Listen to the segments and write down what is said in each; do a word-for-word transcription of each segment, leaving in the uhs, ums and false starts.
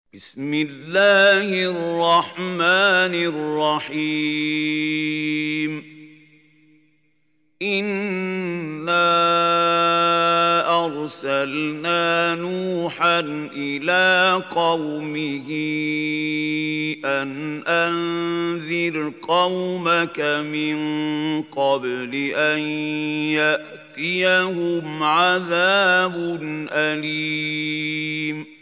بسم الله الرحمن الرحيم إنا أرسلنا نوحا إلى قومه أن أنذر قومك من قبل أن يأتيهم عذاب أليم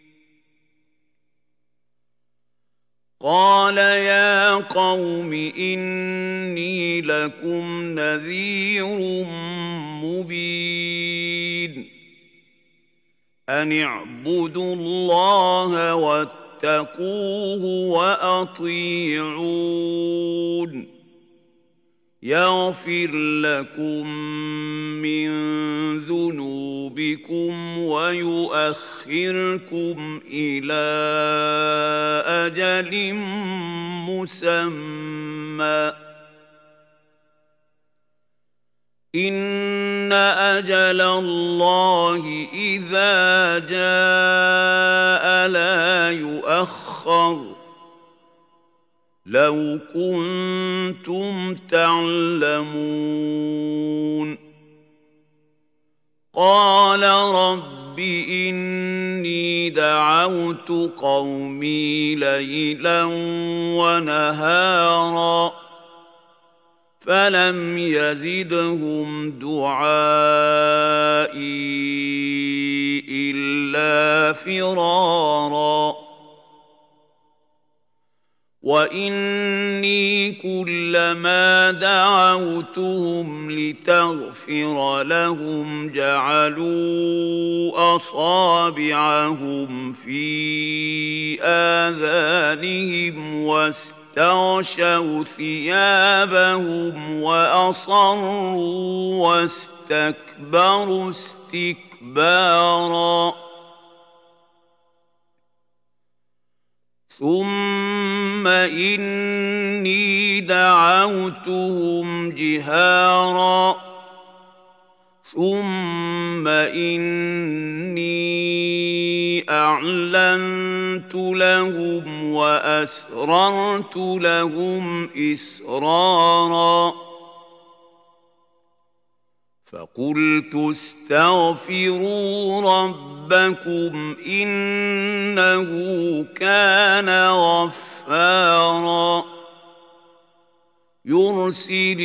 قال يا قوم إني لكم نذير مبين أن اعبدوا الله واتقوه وأطيعون يغفر لكم من ذنوبكم ويؤخركم إلى أجل مسمى إن أجل الله إذا جاء لا يؤخر لو كنتم تعلمون قال رب إني دعوت قومي ليلا ونهارا فلم يزدهم دعائي إلا فرارا وإني كلما دعوتهم لتغفر لهم جعلوا أصابعهم في آذانهم واستغشوا ثيابهم وأصروا واستكبروا استكبارا ثم إني دعوتهم جهارا ثم إني أعلنت لهم وأسررت لهم إسرارا فقلت استغفروا ربكم إنه كان غفارا يرسل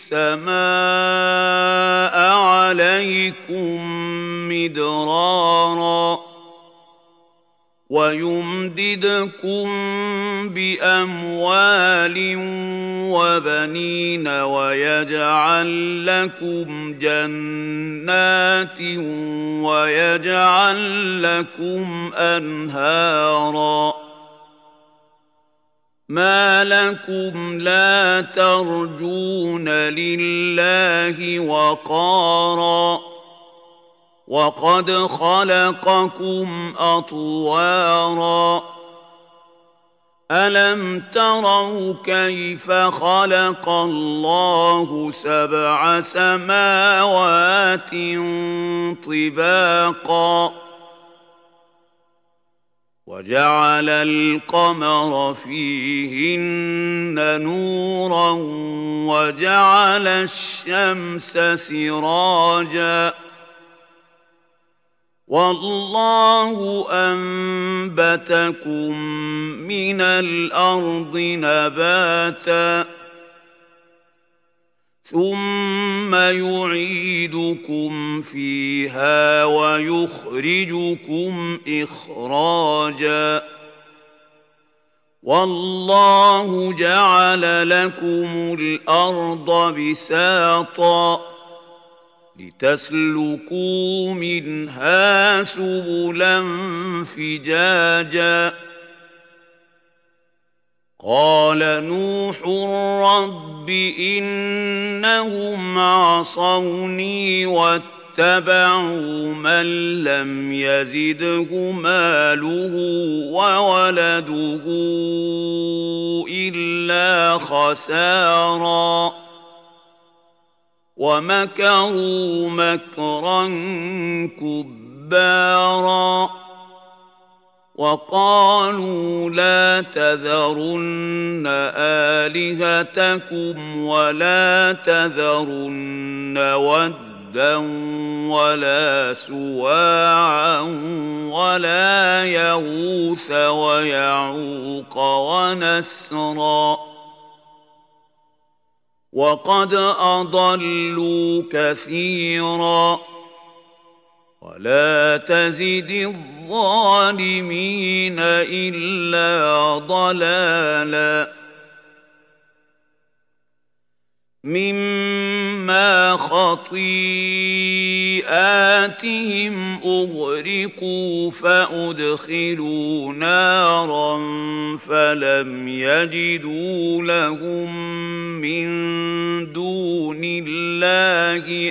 السماء عليكم مدرارا ويمددكم بأموال وبنين ويجعل لكم جنات ويجعل لكم أنهارا ما لكم لا ترجون لله وقارا وقد خلقكم أطوارا ألم تروا كيف خلق الله سبع سماوات طباقا وجعل القمر فيهن نورا وجعل الشمس سراجا والله أنبتكم من الأرض نباتا ثم يعيدكم فيها ويخرجكم إخراجا والله جعل لكم الأرض بساطا لتسلكوا منها سبلا فجاجا قال نوح رب إنهم عصوني واتبعوا من لم يزده ماله وولده إلا خسارا ومكروا مكرا كبارا وقالوا لا تذرن آلهتكم ولا تذرن ودا ولا سواعا ولا يغوث ويعوق ونسرا وقد أضلوا كثيرا ولا تزد الظالمين إلا ضلالا مما خطيئاتهم أغرقوا فأدخلوا نارا فلم يجدوا لهم من دون الله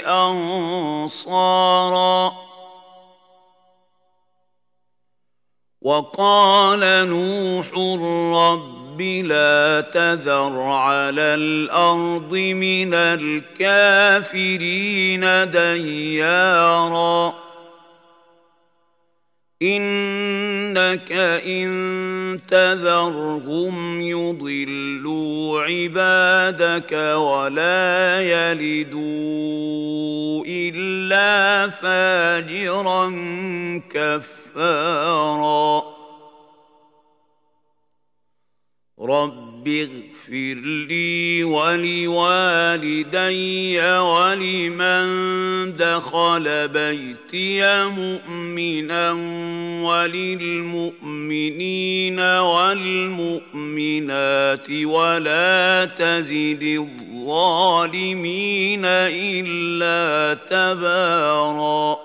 أنصارا وقال نوح رب لا تذر على الأرض من الكافرين ديارا إنك إن تذرهم يضلوا عبادك ولا يلدوا إلا فاجرا كفارا رب اغفر لي ولوالدي ولمن دخل بيتي مؤمنا وللمؤمنين والمؤمنات ولا تزد الظالمين إلا تباراً